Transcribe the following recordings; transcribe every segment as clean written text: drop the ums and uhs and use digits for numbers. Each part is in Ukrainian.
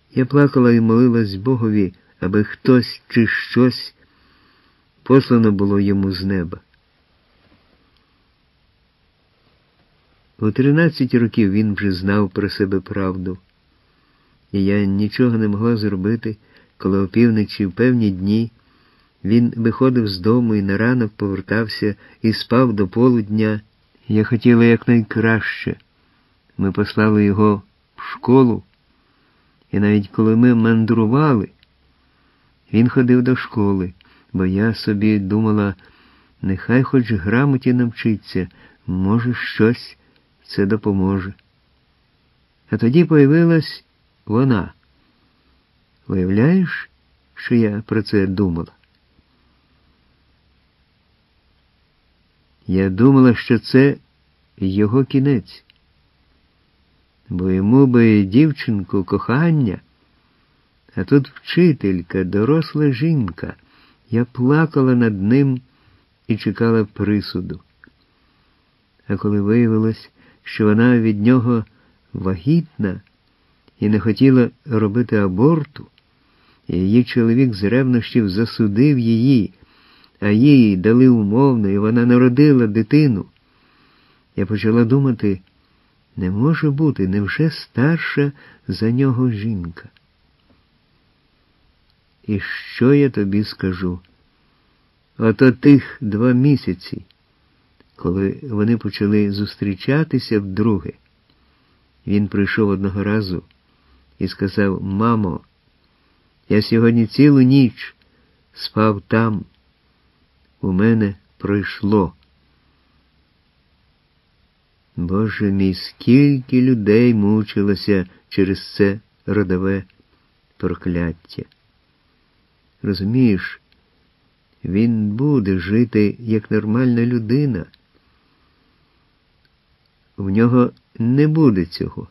Я плакала і молилась Богові, аби хтось чи щось послано було йому з неба. У 13 років він вже знав про себе правду, і я нічого не могла зробити, коли опівночі в певні дні він виходив з дому і на ранок повертався і спав до полудня. Я хотіла якнайкраще. Ми послали його в школу, і навіть коли ми мандрували, він ходив до школи, бо я собі думала, нехай хоч грамоті навчиться, може щось це допоможе. А тоді появилась вона. Уявляєш, що я про це думала? Я думала, що це його кінець. Бо йому би дівчинку кохання, а тут вчителька, доросла жінка. Я плакала над ним і чекала присуду. А коли виявилось, що вона від нього вагітна і не хотіла робити аборту, і її чоловік з ревнощів засудив її, а їй дали умовно, і вона народила дитину, я почала думати, не може бути, невже старша за нього жінка? І що я тобі скажу? Ото тих 2 місяці, коли вони почали зустрічатися вдруге, він прийшов одного разу і сказав: «Мамо, я сьогодні цілу ніч спав там, у мене пройшло». Боже мій, скільки людей мучилося через це родове прокляття. Розумієш, він буде жити як нормальна людина. В нього не буде цього.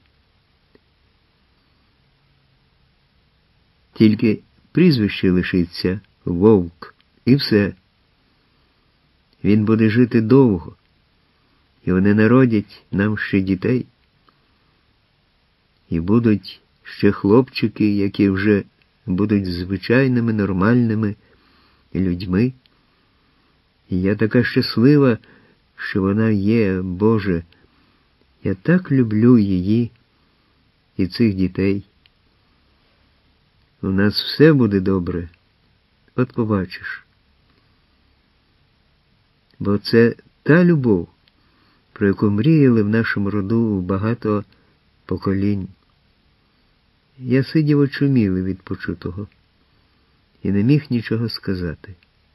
Тільки прізвище лишиться Вовк, і все. Він буде жити довго, і вони народять нам ще дітей. І будуть ще хлопчики, які вже будуть звичайними, нормальними людьми. І я така щаслива, що вона є, Боже. Я так люблю її і цих дітей. У нас все буде добре. От побачиш. Бо це та любов, про яку мріяли в нашому роду багато поколінь. Я сидів очумілий від почутого і не міг нічого сказати.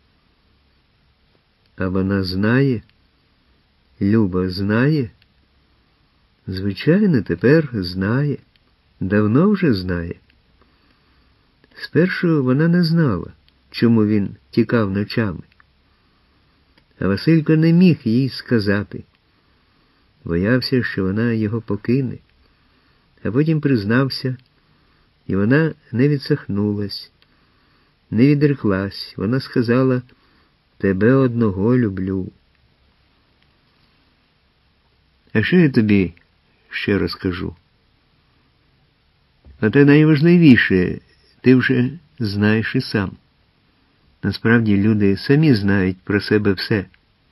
А вона знає? Люба знає? Звичайно, тепер знає. Давно вже знає. Спершу вона не знала, чому він тікав ночами. А Василько не міг їй сказати. Боявся, що вона його покине. А потім признався, і вона не відсахнулась, не відреклась. Вона сказала: «Тебе одного люблю». А що я тобі ще розкажу? А те найважливіше, ти вже знаєш і сам. Насправді люди самі знають про себе все.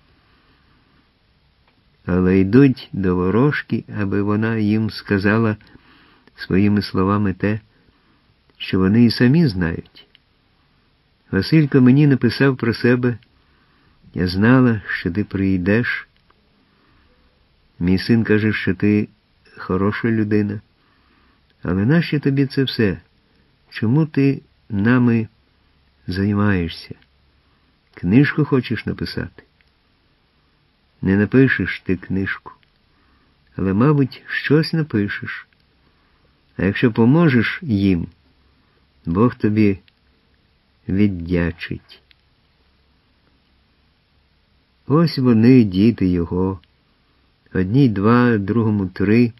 Але йдуть до ворожки, аби вона їм сказала своїми словами те, що вони і самі знають. Василько мені написав про себе: «Я знала, що ти прийдеш. Мій син каже, що ти хороша людина. Але нащо тобі це все? Чому ти нами займаєшся? Книжку хочеш написати? Не напишеш ти книжку, але, мабуть, щось напишеш. А якщо поможеш їм, Бог тобі віддячить». Ось вони, діти його. Одній 2, другому 3.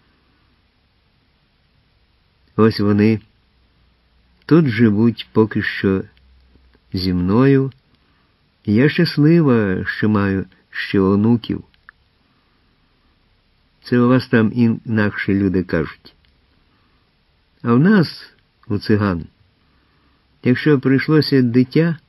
Ось вони тут живуть поки що зі мною. І я щаслива, що маю ще онуків. Це у вас там інакше люди кажуть. А в нас у циган. Якщо прийшлося дитя,